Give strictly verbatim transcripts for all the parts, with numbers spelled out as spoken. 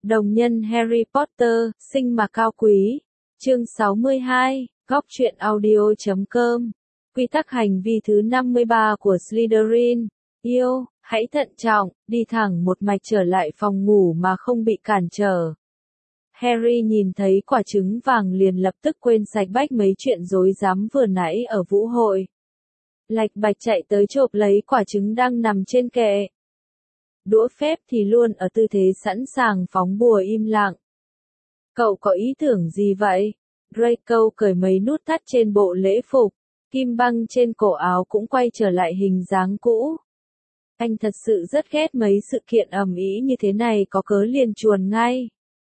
Đồng nhân Harry Potter, sinh mà cao quý. Chương sáu mươi hai, góc truyện audio chấm com. Quy tắc hành vi thứ năm mươi ba của Slytherin. Yêu, hãy thận trọng, đi thẳng một mạch trở lại phòng ngủ mà không bị cản trở. Harry nhìn thấy quả trứng vàng liền lập tức quên sạch bách mấy chuyện rối rắm vừa nãy ở vũ hội. Lạch bạch chạy tới chộp lấy quả trứng đang nằm trên kệ. Đũa phép thì luôn ở tư thế sẵn sàng phóng bùa im lặng. Cậu có ý tưởng gì vậy? Draco cởi mấy nút thắt trên bộ lễ phục, kim băng trên cổ áo cũng quay trở lại hình dáng cũ. Anh thật sự rất ghét mấy sự kiện ầm ĩ như thế này có cớ liền chuồn ngay.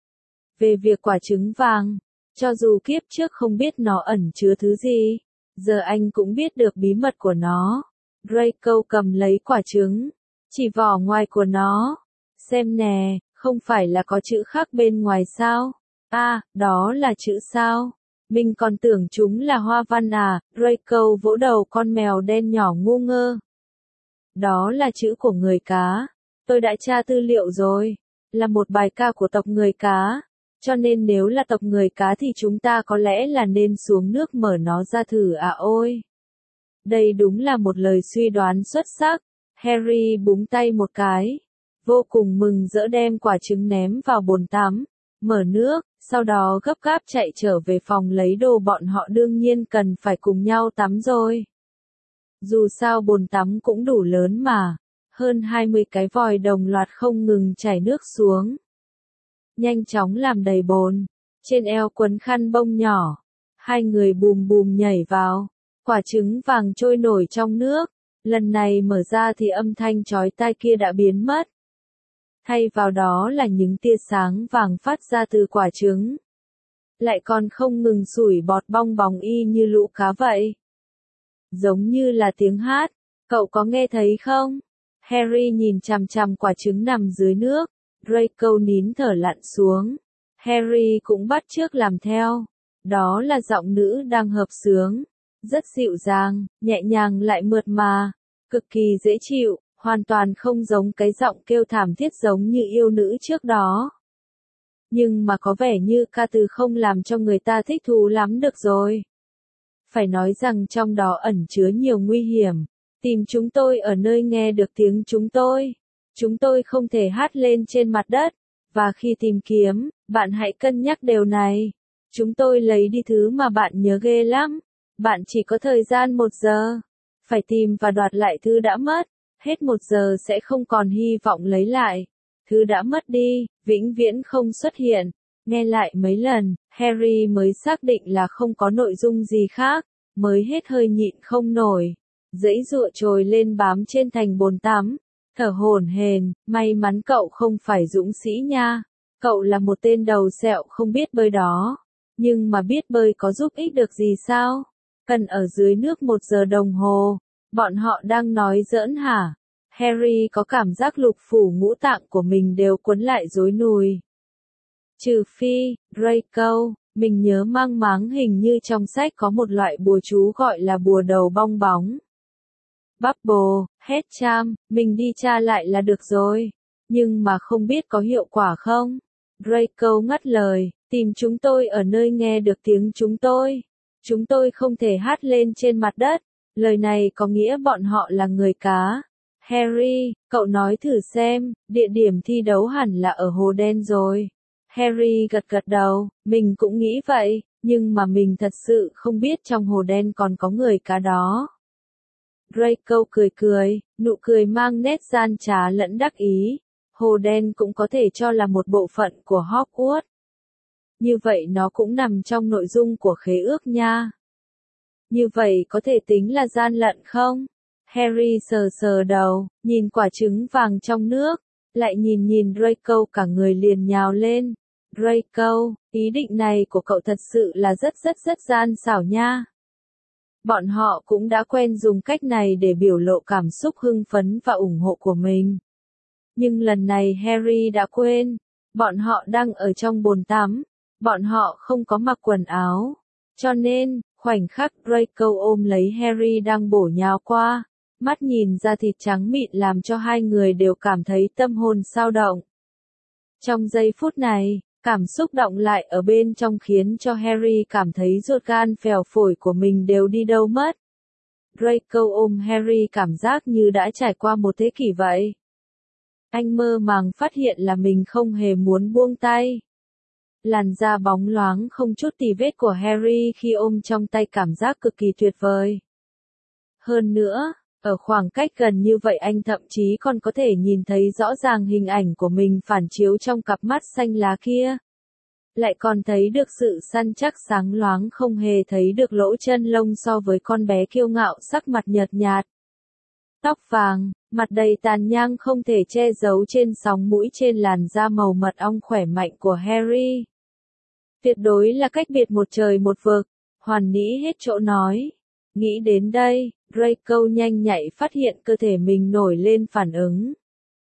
Về việc quả trứng vàng, cho dù kiếp trước không biết nó ẩn chứa thứ gì, giờ anh cũng biết được bí mật của nó. Draco cầm lấy quả trứng, chỉ vỏ ngoài của nó. Xem nè, không phải là có chữ khác bên ngoài sao? À, đó là chữ sao? Mình còn tưởng chúng là hoa văn à, Draco vỗ đầu con mèo đen nhỏ ngu ngơ. Đó là chữ của người cá. Tôi đã tra tư liệu rồi. Là một bài ca của tộc người cá. Cho nên nếu là tộc người cá thì chúng ta có lẽ là nên xuống nước mở nó ra thử à ôi. Đây đúng là một lời suy đoán xuất sắc. Harry búng tay một cái. Vô cùng mừng rỡ đem quả trứng ném vào bồn tắm. Mở nước, sau đó gấp gáp chạy trở về phòng lấy đồ, bọn họ đương nhiên cần phải cùng nhau tắm rồi. Dù sao bồn tắm cũng đủ lớn mà. Hơn hai mươi cái vòi đồng loạt không ngừng chảy nước xuống. Nhanh chóng làm đầy bồn. Trên eo quấn khăn bông nhỏ. Hai người bùm bùm nhảy vào. Quả trứng vàng trôi nổi trong nước. Lần này mở ra thì âm thanh chói tai kia đã biến mất. Thay vào đó là những tia sáng vàng phát ra từ quả trứng. Lại còn không ngừng sủi bọt bong bóng y như lũ cá vậy. Giống như là tiếng hát. Cậu có nghe thấy không? Harry nhìn chằm chằm quả trứng nằm dưới nước. Draco nín thở lặn xuống. Harry cũng bắt chước làm theo. Đó là giọng nữ đang hợp xướng. Rất dịu dàng, nhẹ nhàng lại mượt mà. Cực kỳ dễ chịu, hoàn toàn không giống cái giọng kêu thảm thiết giống như yêu nữ trước đó. Nhưng mà có vẻ như ca từ không làm cho người ta thích thú lắm được rồi. Phải nói rằng trong đó ẩn chứa nhiều nguy hiểm. Tìm chúng tôi ở nơi nghe được tiếng chúng tôi. Chúng tôi không thể hát lên trên mặt đất. Và khi tìm kiếm, bạn hãy cân nhắc điều này. Chúng tôi lấy đi thứ mà bạn nhớ ghê lắm. Bạn chỉ có thời gian một giờ. Phải tìm và đoạt lại thứ đã mất. Hết một giờ sẽ không còn hy vọng lấy lại. Thứ đã mất đi, vĩnh viễn không xuất hiện. Nghe lại mấy lần, Harry mới xác định là không có nội dung gì khác. Mới hết hơi nhịn không nổi. Giãy giụa trồi lên bám trên thành bồn tắm. Thở hổn hển, may mắn cậu không phải dũng sĩ nha. Cậu là một tên đầu sẹo không biết bơi đó. Nhưng mà biết bơi có giúp ích được gì sao? Cần ở dưới nước một giờ đồng hồ. Bọn họ đang nói giỡn hả? Harry có cảm giác lục phủ ngũ tạng của mình đều quấn lại rối nùi. Trừ phi, Draco, mình nhớ mang máng hình như trong sách có một loại bùa chú gọi là bùa đầu bong bóng. Bubble, Headcharm, mình đi tra lại là được rồi. Nhưng mà không biết có hiệu quả không? Draco ngắt lời, tìm chúng tôi ở nơi nghe được tiếng chúng tôi. Chúng tôi không thể hát lên trên mặt đất. Lời này có nghĩa bọn họ là người cá. Harry, cậu nói thử xem, địa điểm thi đấu hẳn là ở hồ đen rồi. Harry gật gật đầu, mình cũng nghĩ vậy, nhưng mà mình thật sự không biết trong hồ đen còn có người cá đó. Draco cười cười, nụ cười mang nét gian trá lẫn đắc ý. Hồ đen cũng có thể cho là một bộ phận của Hogwarts. Như vậy nó cũng nằm trong nội dung của khế ước nha. Như vậy có thể tính là gian lận không? Harry sờ sờ đầu, nhìn quả trứng vàng trong nước, lại nhìn nhìn Draco, cả người liền nhào lên. Draco, ý định này của cậu thật sự là rất rất rất gian xảo nha. Bọn họ cũng đã quen dùng cách này để biểu lộ cảm xúc hưng phấn và ủng hộ của mình. Nhưng lần này Harry đã quên. Bọn họ đang ở trong bồn tắm. Bọn họ không có mặc quần áo. Cho nên, khoảnh khắc Draco ôm lấy Harry đang bổ nhào qua, mắt nhìn ra thịt trắng mịn làm cho hai người đều cảm thấy tâm hồn xao động. Trong giây phút này, cảm xúc đọng lại ở bên trong khiến cho Harry cảm thấy ruột gan phèo phổi của mình đều đi đâu mất. Draco ôm Harry cảm giác như đã trải qua một thế kỷ vậy. Anh mơ màng phát hiện là mình không hề muốn buông tay. Làn da bóng loáng không chút tì vết của Harry khi ôm trong tay cảm giác cực kỳ tuyệt vời. Hơn nữa, ở khoảng cách gần như vậy anh thậm chí còn có thể nhìn thấy rõ ràng hình ảnh của mình phản chiếu trong cặp mắt xanh lá kia. Lại còn thấy được sự săn chắc sáng loáng không hề thấy được lỗ chân lông so với con bé kiêu ngạo sắc mặt nhợt nhạt. Tóc vàng, mặt đầy tàn nhang không thể che giấu trên sóng mũi trên làn da màu mật ong khỏe mạnh của Harry. Tuyệt đối là cách biệt một trời một vực, hoàn mỹ hết chỗ nói. Nghĩ đến đây, Draco nhanh nhạy phát hiện cơ thể mình nổi lên phản ứng.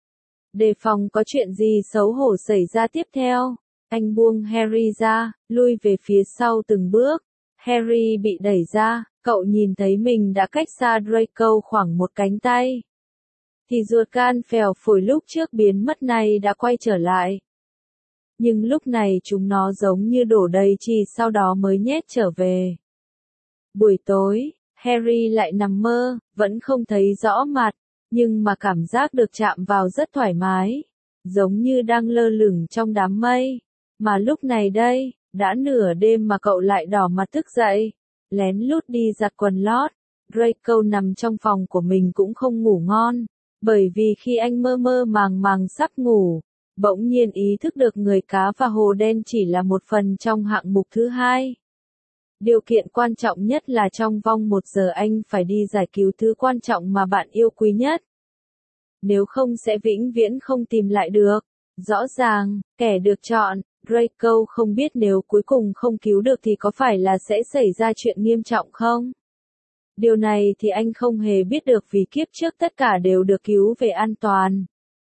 Đề phòng có chuyện gì xấu hổ xảy ra tiếp theo, anh buông Harry ra, lui về phía sau từng bước. Harry bị đẩy ra, cậu nhìn thấy mình đã cách xa Draco khoảng một cánh tay. Thì ruột gan phèo phổi lúc trước biến mất này đã quay trở lại. Nhưng lúc này chúng nó giống như đổ đầy trì sau đó mới nhét trở về. Buổi tối, Harry lại nằm mơ, vẫn không thấy rõ mặt, nhưng mà cảm giác được chạm vào rất thoải mái, giống như đang lơ lửng trong đám mây. Mà lúc này đây, đã nửa đêm mà cậu lại đỏ mặt thức dậy, lén lút đi giặt quần lót. Draco nằm trong phòng của mình cũng không ngủ ngon, bởi vì khi anh mơ mơ màng màng sắp ngủ, bỗng nhiên ý thức được người cá và hồ đen chỉ là một phần trong hạng mục thứ hai. Điều kiện quan trọng nhất là trong vòng một giờ anh phải đi giải cứu thứ quan trọng mà bạn yêu quý nhất. Nếu không sẽ vĩnh viễn không tìm lại được. Rõ ràng, kẻ được chọn, Draco không biết nếu cuối cùng không cứu được thì có phải là sẽ xảy ra chuyện nghiêm trọng không? Điều này thì anh không hề biết được vì kiếp trước tất cả đều được cứu về an toàn.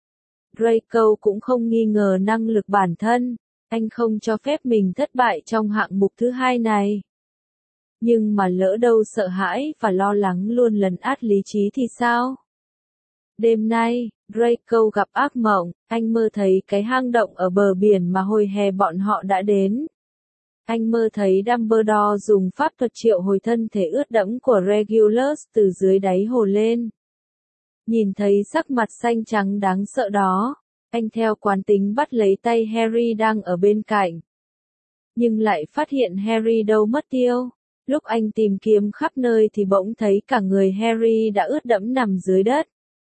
Draco cũng không nghi ngờ năng lực bản thân, anh không cho phép mình thất bại trong hạng mục thứ hai này. Nhưng mà lỡ đâu sợ hãi và lo lắng luôn lấn át lý trí thì sao? Đêm nay, Draco gặp ác mộng, anh mơ thấy cái hang động ở bờ biển mà hồi hè bọn họ đã đến. Anh mơ thấy Dumbledore dùng pháp thuật triệu hồi thân thể ướt đẫm của Regulus từ dưới đáy hồ lên. Nhìn thấy sắc mặt xanh trắng đáng sợ đó, anh theo quán tính bắt lấy tay Harry đang ở bên cạnh. Nhưng lại phát hiện Harry đâu mất tiêu. Lúc anh tìm kiếm khắp nơi thì bỗng thấy cả người Harry đã ướt đẫm nằm dưới đất.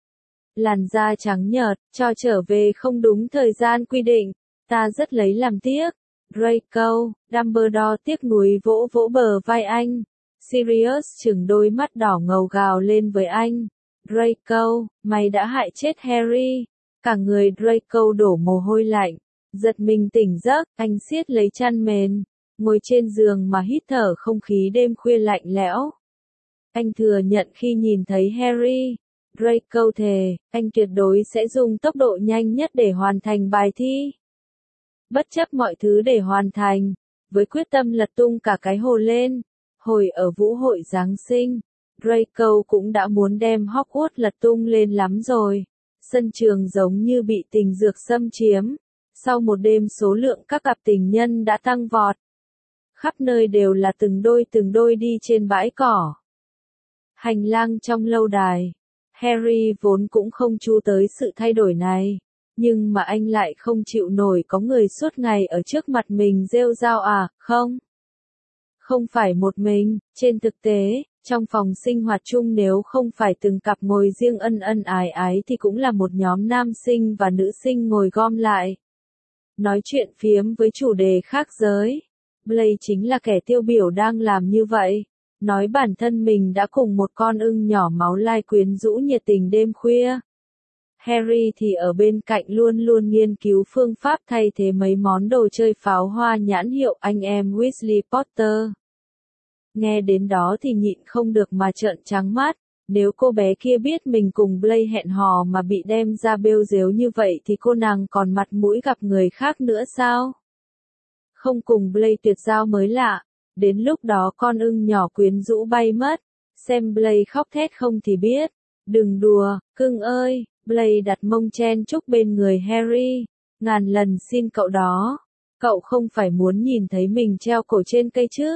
Làn da trắng nhợt, cho trở về không đúng thời gian quy định, ta rất lấy làm tiếc. Draco, Dumbledore tiếc nuối vỗ vỗ bờ vai anh. Sirius chừng đôi mắt đỏ ngầu gào lên với anh. Draco, mày đã hại chết Harry. Cả người Draco đổ mồ hôi lạnh. Giật mình tỉnh giấc, anh siết lấy chăn mền, ngồi trên giường mà hít thở không khí đêm khuya lạnh lẽo. Anh thừa nhận khi nhìn thấy Harry, Draco thề, anh tuyệt đối sẽ dùng tốc độ nhanh nhất để hoàn thành bài thi. Bất chấp mọi thứ để hoàn thành, với quyết tâm lật tung cả cái hồ lên. Hồi ở vũ hội Giáng sinh, Draco cũng đã muốn đem Hogwarts lật tung lên lắm rồi. Sân trường giống như bị tình dược xâm chiếm. Sau một đêm số lượng các cặp tình nhân đã tăng vọt. Khắp nơi đều là từng đôi từng đôi đi trên bãi cỏ. Hành lang trong lâu đài. Harry vốn cũng không chú tới sự thay đổi này. Nhưng mà anh lại không chịu nổi có người suốt ngày ở trước mặt mình rêu rao à, không? Không phải một mình, trên thực tế, trong phòng sinh hoạt chung nếu không phải từng cặp ngồi riêng ân ân ái ái thì cũng là một nhóm nam sinh và nữ sinh ngồi gom lại. Nói chuyện phiếm với chủ đề khác giới. Blaise chính là kẻ tiêu biểu đang làm như vậy. Nói bản thân mình đã cùng một con ưng nhỏ máu lai quyến rũ nhiệt tình đêm khuya. Harry thì ở bên cạnh luôn luôn nghiên cứu phương pháp thay thế mấy món đồ chơi pháo hoa nhãn hiệu anh em Weasley Potter. Nghe đến đó thì nhịn không được mà trợn trắng mắt. Nếu cô bé kia biết mình cùng Blaise hẹn hò mà bị đem ra bêu rếu như vậy thì cô nàng còn mặt mũi gặp người khác nữa sao? Không cùng Blaise tuyệt giao mới lạ. Đến lúc đó con ưng nhỏ quyến rũ bay mất. Xem Blaise khóc thét không thì biết. Đừng đùa, cưng ơi. Blaise đặt mông chen chúc bên người Harry. Ngàn lần xin cậu đó. Cậu không phải muốn nhìn thấy mình treo cổ trên cây chứ?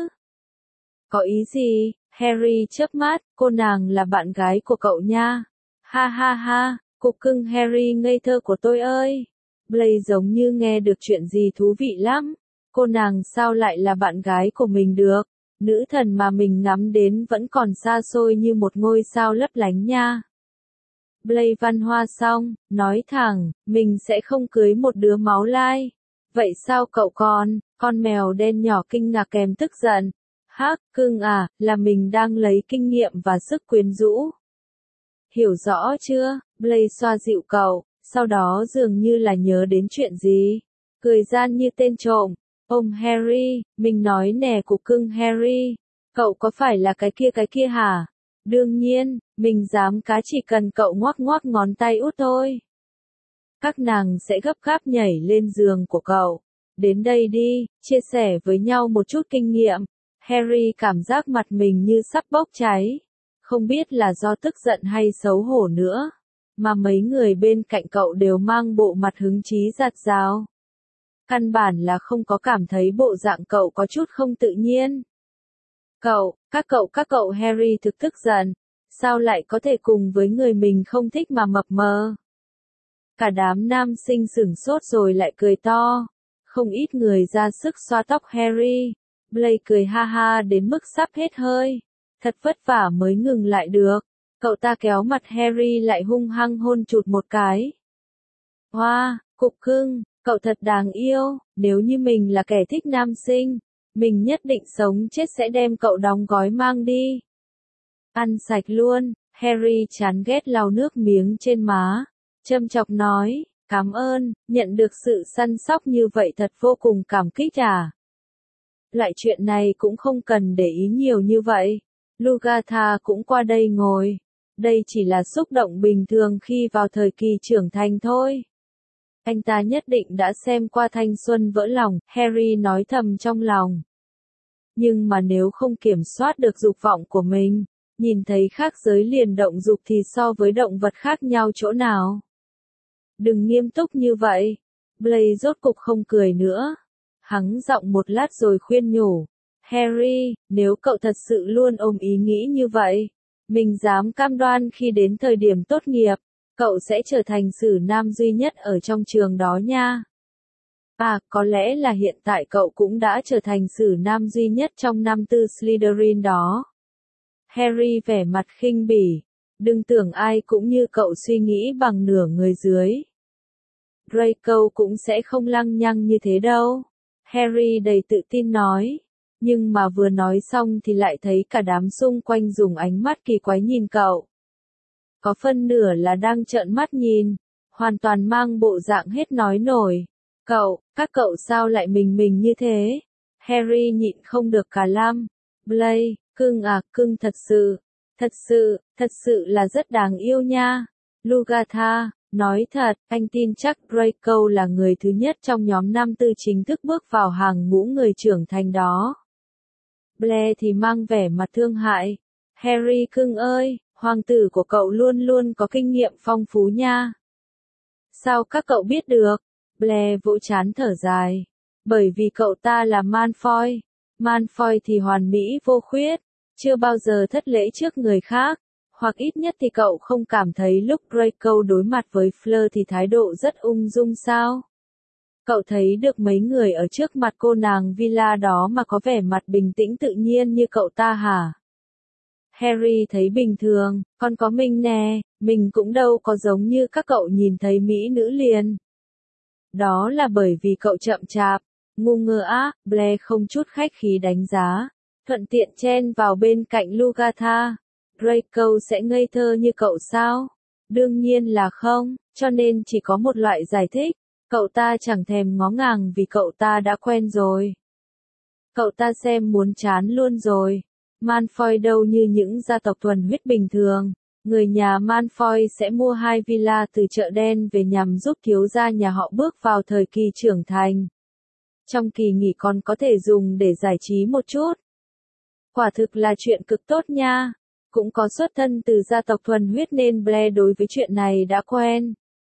Có ý gì? Harry chớp mắt, cô nàng là bạn gái của cậu nha. Ha ha ha, cục cưng Harry ngây thơ của tôi ơi. Blaze giống như nghe được chuyện gì thú vị lắm. Cô nàng sao lại là bạn gái của mình được? Nữ thần mà mình ngắm đến vẫn còn xa xôi như một ngôi sao lấp lánh nha. Blaze văn hoa xong, nói thẳng, mình sẽ không cưới một đứa máu lai. Vậy sao cậu con? Con mèo đen nhỏ kinh ngạc kèm tức giận. Hắc, cưng à, là mình đang lấy kinh nghiệm và sức quyến rũ. Hiểu rõ chưa? Blaze xoa dịu cậu, sau đó dường như là nhớ đến chuyện gì. Cười gian như tên trộm. Ôm Harry, mình nói nè cục cưng Harry. Cậu có phải là cái kia cái kia hả? Đương nhiên, mình dám cá chỉ cần cậu ngoắc ngoắc ngón tay út thôi. Các nàng sẽ gấp gáp nhảy lên giường của cậu. Đến đây đi, chia sẻ với nhau một chút kinh nghiệm. Harry cảm giác mặt mình như sắp bốc cháy. Không biết là do tức giận hay xấu hổ nữa. Mà mấy người bên cạnh cậu đều mang bộ mặt hứng chí giặt rào. Căn bản là không có cảm thấy bộ dạng cậu có chút không tự nhiên. Cậu, các cậu các cậu Harry thực tức giận. Sao lại có thể cùng với người mình không thích mà mập mờ? Cả đám nam sinh sửng sốt rồi lại cười to. Không ít người ra sức xoa tóc Harry. Blaze cười ha ha đến mức sắp hết hơi. Thật vất vả mới ngừng lại được. Cậu ta kéo mặt Harry lại hung hăng hôn chụt một cái. Hoa, wow, cục cưng, cậu thật đáng yêu. Nếu như mình là kẻ thích nam sinh, mình nhất định sống chết sẽ đem cậu đóng gói mang đi. Ăn sạch luôn. Harry chán ghét lau nước miếng trên má. Châm chọc nói, cảm ơn, nhận được sự săn sóc như vậy thật vô cùng cảm kích à. Loại chuyện này cũng không cần để ý nhiều như vậy. Lugatha cũng qua đây ngồi. Đây chỉ là xúc động bình thường khi vào thời kỳ trưởng thành thôi. Anh ta nhất định đã xem qua thanh xuân vỡ lòng, Harry nói thầm trong lòng. Nhưng mà nếu không kiểm soát được dục vọng của mình, nhìn thấy khác giới liền động dục thì so với động vật khác nhau chỗ nào? Đừng nghiêm túc như vậy. Blaze rốt cục không cười nữa. Hắng giọng một lát rồi khuyên nhủ. Harry, nếu cậu thật sự luôn ôm ý nghĩ như vậy, mình dám cam đoan khi đến thời điểm tốt nghiệp, cậu sẽ trở thành sử nam duy nhất ở trong trường đó nha. À, có lẽ là hiện tại cậu cũng đã trở thành sử nam duy nhất trong năm tư Slytherin đó. Harry vẻ mặt khinh bỉ. Đừng tưởng ai cũng như cậu suy nghĩ bằng nửa người dưới. Draco cũng sẽ không lăng nhăng như thế đâu. Harry đầy tự tin nói. Nhưng mà vừa nói xong thì lại thấy cả đám xung quanh dùng ánh mắt kỳ quái nhìn cậu. Có phân nửa là đang trợn mắt nhìn. Hoàn toàn mang bộ dạng hết nói nổi. Cậu, các cậu sao lại mình mình như thế? Harry nhịn không được cả lăm. Blaze, cưng à, cưng thật sự. Thật sự, thật sự là rất đáng yêu nha. Lugatha, nói thật, anh tin chắc Draco là người thứ nhất trong nhóm năm tư chính thức bước vào hàng ngũ người trưởng thành đó. Blair thì mang vẻ mặt thương hại. Harry cưng ơi, hoàng tử của cậu luôn luôn có kinh nghiệm phong phú nha. Sao các cậu biết được? Blair vỗ trán thở dài. Bởi vì cậu ta là Malfoy. Malfoy thì hoàn mỹ vô khuyết. Chưa bao giờ thất lễ trước người khác. Hoặc ít nhất thì cậu không cảm thấy lúc Draco đối mặt với Fleur thì thái độ rất ung dung sao? Cậu thấy được mấy người ở trước mặt cô nàng Villa đó mà có vẻ mặt bình tĩnh tự nhiên như cậu ta hả? Harry thấy bình thường, còn có mình nè, mình cũng đâu có giống như các cậu nhìn thấy mỹ nữ liền. Đó là bởi vì cậu chậm chạp, ngu ngơ á, Blair không chút khách khí đánh giá, thuận tiện chen vào bên cạnh Lugatha. Draco sẽ ngây thơ như cậu sao? Đương nhiên là không, cho nên chỉ có một loại giải thích. Cậu ta chẳng thèm ngó ngàng vì cậu ta đã quen rồi. Cậu ta xem muốn chán luôn rồi. Malfoy đâu như những gia tộc thuần huyết bình thường. Người nhà Malfoy sẽ mua hai villa từ chợ đen về nhằm giúp thiếu gia nhà họ bước vào thời kỳ trưởng thành. Trong kỳ nghỉ còn có thể dùng để giải trí một chút. Quả thực là chuyện cực tốt nha. Cũng có xuất thân từ gia tộc thuần huyết nên Blair đối với chuyện này đã quen.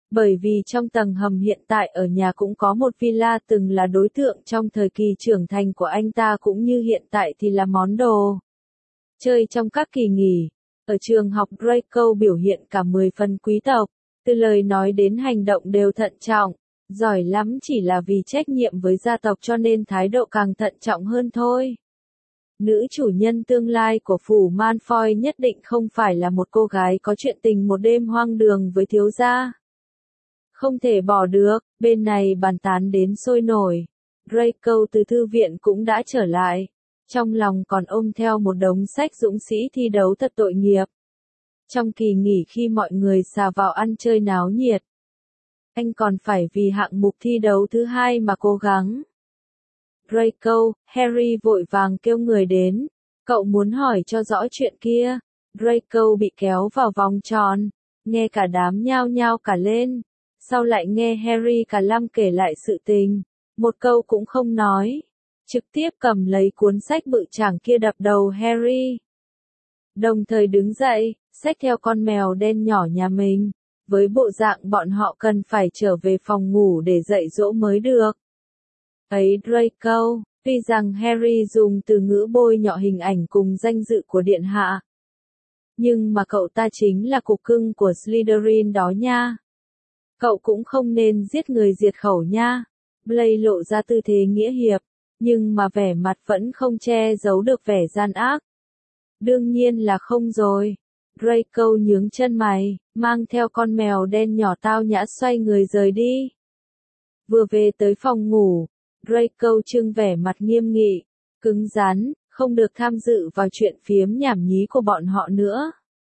Bởi vì trong tầng hầm hiện tại ở nhà cũng có một villa từng là đối tượng trong thời kỳ trưởng thành của anh ta cũng như hiện tại thì là món đồ chơi trong các kỳ nghỉ. Ở trường học Draco biểu hiện cả mười phần quý tộc, từ lời nói đến hành động đều thận trọng, giỏi lắm chỉ là vì trách nhiệm với gia tộc cho nên thái độ càng thận trọng hơn thôi. Nữ chủ nhân tương lai của phủ Malfoy nhất định không phải là một cô gái có chuyện tình một đêm hoang đường với thiếu gia. Không thể bỏ được, bên này bàn tán đến sôi nổi. Draco từ thư viện cũng đã trở lại. Trong lòng còn ôm theo một đống sách dũng sĩ thi đấu thật tội nghiệp. Trong kỳ nghỉ khi mọi người xà vào ăn chơi náo nhiệt, anh còn phải vì hạng mục thi đấu thứ hai mà cố gắng. Draco, Harry vội vàng kêu người đến. Cậu muốn hỏi cho rõ chuyện kia. Draco bị kéo vào vòng tròn, nghe cả đám nhao nhao cả lên. Sau lại nghe Harry cả lăm kể lại sự tình, một câu cũng không nói, trực tiếp cầm lấy cuốn sách bự chảng kia đập đầu Harry. Đồng thời đứng dậy, xách theo con mèo đen nhỏ nhà mình, với bộ dạng bọn họ cần phải trở về phòng ngủ để dạy dỗ mới được. Ấy Draco, tuy rằng Harry dùng từ ngữ bôi nhọ hình ảnh cùng danh dự của điện hạ, nhưng mà cậu ta chính là cục cưng của Slytherin đó nha. Cậu cũng không nên giết người diệt khẩu nha. Blaise lộ ra tư thế nghĩa hiệp, nhưng mà vẻ mặt vẫn không che giấu được vẻ gian ác. Đương nhiên là không rồi. Draco nhướng chân mày, mang theo con mèo đen nhỏ tao nhã xoay người rời đi. Vừa về tới phòng ngủ, Draco trưng vẻ mặt nghiêm nghị, cứng rắn, không được tham dự vào chuyện phiếm nhảm nhí của bọn họ nữa.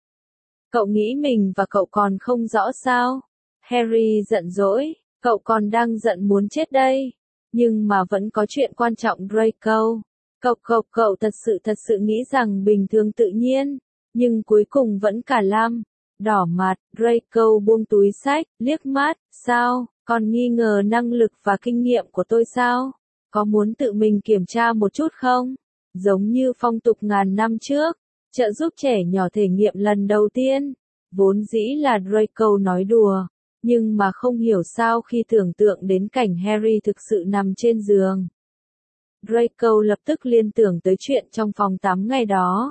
Cậu nghĩ mình và cậu còn không rõ sao? Harry giận dỗi, cậu còn đang giận muốn chết đây. Nhưng mà vẫn có chuyện quan trọng Draco. Cậu cậu cậu thật sự thật sự nghĩ rằng bình thường tự nhiên, nhưng cuối cùng vẫn cả lăm. Đỏ mặt, Draco buông túi sách, liếc mắt, sao, còn nghi ngờ năng lực và kinh nghiệm của tôi sao? Có muốn tự mình kiểm tra một chút không? Giống như phong tục ngàn năm trước, trợ giúp trẻ nhỏ thể nghiệm lần đầu tiên. Vốn dĩ là Draco nói đùa, nhưng mà không hiểu sao khi tưởng tượng đến cảnh Harry thực sự nằm trên giường. Draco lập tức liên tưởng tới chuyện trong phòng tắm ngày đó.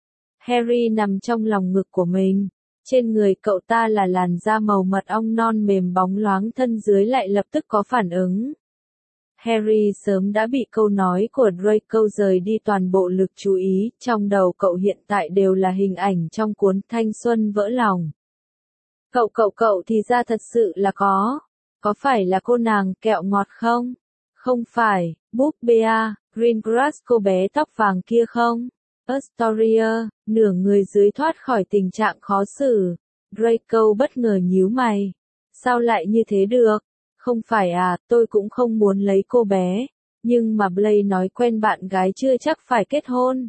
Harry nằm trong lòng ngực của mình, trên người cậu ta là làn da màu mật ong non mềm bóng loáng, thân dưới lại lập tức có phản ứng. Harry sớm đã bị câu nói của Draco rời đi toàn bộ lực chú ý, trong đầu cậu hiện tại đều là hình ảnh trong cuốn Thanh xuân vỡ lòng. Cậu cậu cậu thì ra thật sự là có. Có phải là cô nàng kẹo ngọt không? Không phải, búp Bea, Greengrass cô bé tóc vàng kia không? Astoria, nửa người dưới thoát khỏi tình trạng khó xử. Draco bất ngờ nhíu mày. Sao lại như thế được? Không phải à, tôi cũng không muốn lấy cô bé. Nhưng mà Blaise nói quen bạn gái chưa chắc phải kết hôn.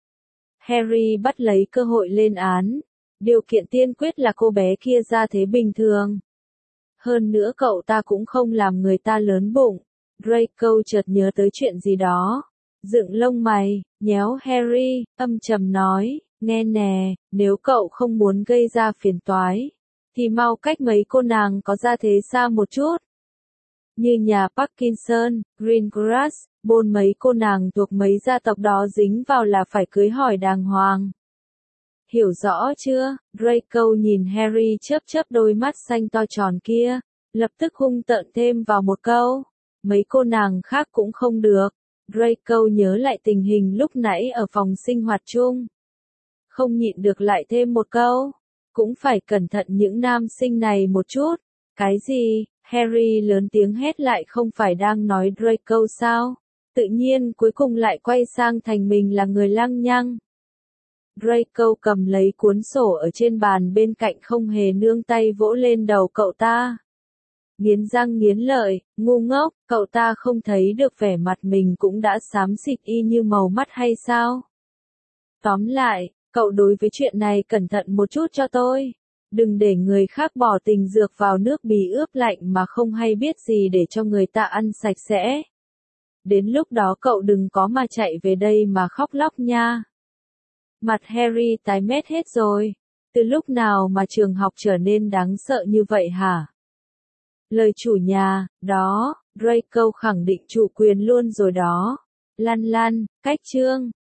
Harry bắt lấy cơ hội lên án. Điều kiện tiên quyết là cô bé kia ra thế bình thường. Hơn nữa cậu ta cũng không làm người ta lớn bụng. Draco chợt nhớ tới chuyện gì đó. Dựng lông mày, nhéo Harry, âm trầm nói, nghe nè, nếu cậu không muốn gây ra phiền toái, thì mau cách mấy cô nàng có ra thế xa một chút. Như nhà Parkinson, Greengrass, bôn mấy cô nàng thuộc mấy gia tộc đó dính vào là phải cưới hỏi đàng hoàng. Hiểu rõ chưa? Draco nhìn Harry chớp chớp đôi mắt xanh to tròn kia, lập tức hung tợn thêm vào một câu. Mấy cô nàng khác cũng không được. Draco nhớ lại tình hình lúc nãy ở phòng sinh hoạt chung. Không nhịn được lại thêm một câu. Cũng phải cẩn thận những nam sinh này một chút. Cái gì? Harry lớn tiếng hét lại, không phải đang nói Draco sao? Tự nhiên cuối cùng lại quay sang thành mình là người lăng nhăng. Draco cầm lấy cuốn sổ ở trên bàn bên cạnh, không hề nương tay vỗ lên đầu cậu ta. Nghiến răng nghiến lợi, ngu ngốc, cậu ta không thấy được vẻ mặt mình cũng đã xám xịt y như màu mắt hay sao? Tóm lại, cậu đối với chuyện này cẩn thận một chút cho tôi. Đừng để người khác bỏ tình dược vào nước bì ướp lạnh mà không hay biết gì để cho người ta ăn sạch sẽ. Đến lúc đó cậu đừng có mà chạy về đây mà khóc lóc nha. Mặt Harry tái mét hết rồi. Từ lúc nào mà trường học trở nên đáng sợ như vậy hả? Lời chủ nhà, đó, Draco khẳng định chủ quyền luôn rồi đó. Lăn lăn, cách chương.